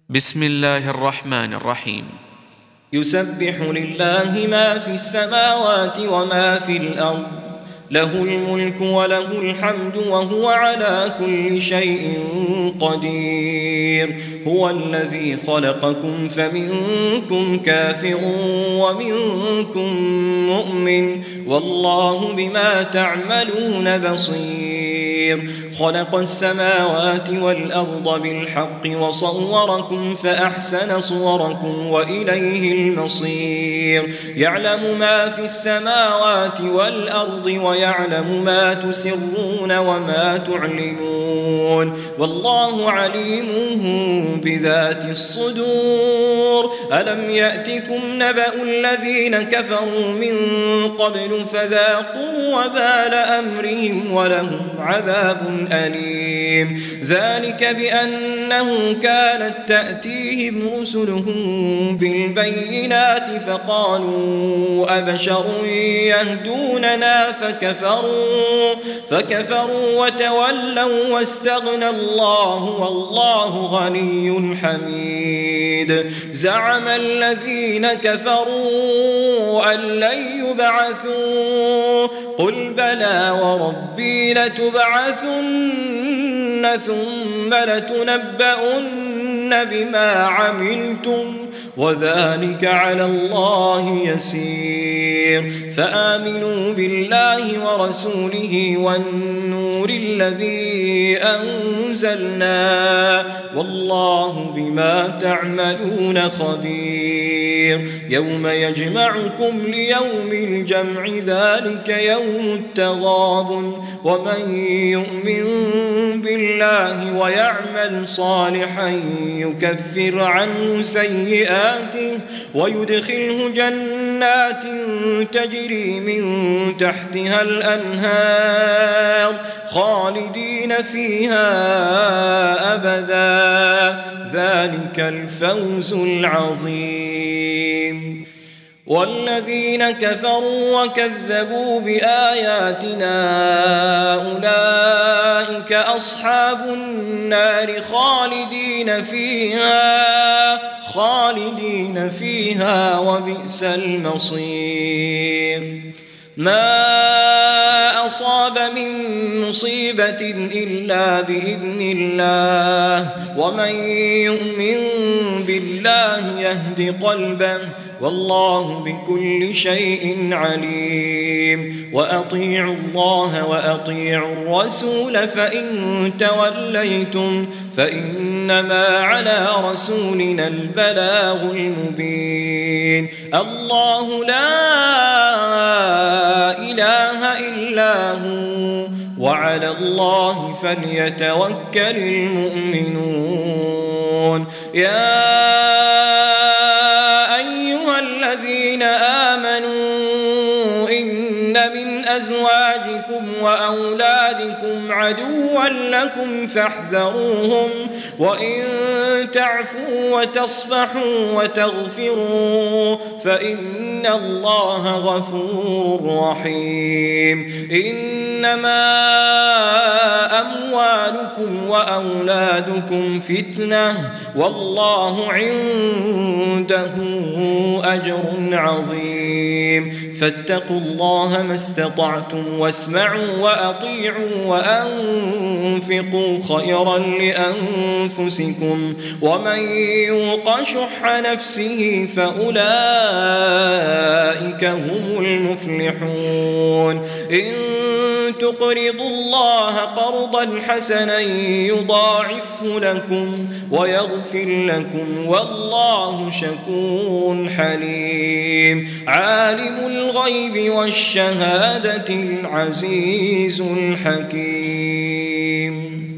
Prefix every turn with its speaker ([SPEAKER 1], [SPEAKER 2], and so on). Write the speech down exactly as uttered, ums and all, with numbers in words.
[SPEAKER 1] بسم الله الرحمن الرحيم.
[SPEAKER 2] يسبح لله ما في السماوات وما في الأرض، له الملك وله الحمد وهو على كل شيء قدير. هو الذي خلقكم فمنكم كافر ومنكم مؤمن، والله بما تعملون بصير. خلق السماوات والأرض بالحق وصوركم فأحسن صوركم وإليه المصير. يعلم ما في السماوات والأرض ويعلم ما تسرون وما تعلنون، والله عليم بذات الصدور. ألم يأتكم نبأ الذين كفروا من قبل فذاقوا وبال أمرهم ولهم عذاب أليم. ذلك بأنه كانت تأتيهم رسلهم بالبينات فقالوا أبشر يهدوننا فكفروا فكفروا وتولوا واستغنى الله والله غني حميد. زعم الذين كفروا أن لن يبعثوا قل بلى وربي لتبعثن ثم لتنبؤن بما عملتم وذلك على الله يسير. فآمنوا بالله ورسوله والنور الذي أنزلنا والله بما تعملون خبير. يوم يجمعكم ليوم الجمع ذلك يوم التغابن، ومن يؤمن بالله ويعمل صالحا يكفر عنه سيئاته ويدخله جنات تجري من تحتها الأنهار خالدين فيها أبدا، ذلك الفوز العظيم. والذين كفروا وكذبوا بآياتنا أولئك أصحاب النار خالدين فيها خالدين فيها وبئس المصير. ما أصاب من مصيبة إلا بإذن الله، ومن يؤمن بالله يهد قلبه والله بكل شيء عليم. وأطيعوا الله وأطيعوا الرسول فإن توليتم فإنما على رسولنا البلاغ المبين. الله لا إله إلا هو وعلى الله فليتوكل المؤمنون. يا الذين آمنوا إن من أزواجكم وأولادكم عدوا لكم فاحذروهم، وإن تعفوا وتصفحوا وتغفروا فإن الله غفور رحيم. إنما أموالكم وأولادكم فتنة والله عنده أجر عظيم. فاتقوا الله ما استطعتم واسمعوا وأطيعوا وأنفقوا خيرا لأنفسكم، ومن يوق شح نفسه فأولئك هم المفلحون. إن تقرضوا الله قرضا حسنا يضاعفه لكم ويغفر لكم والله شكور حليم. عالم الغيب والشهادة العزيز الحكيم.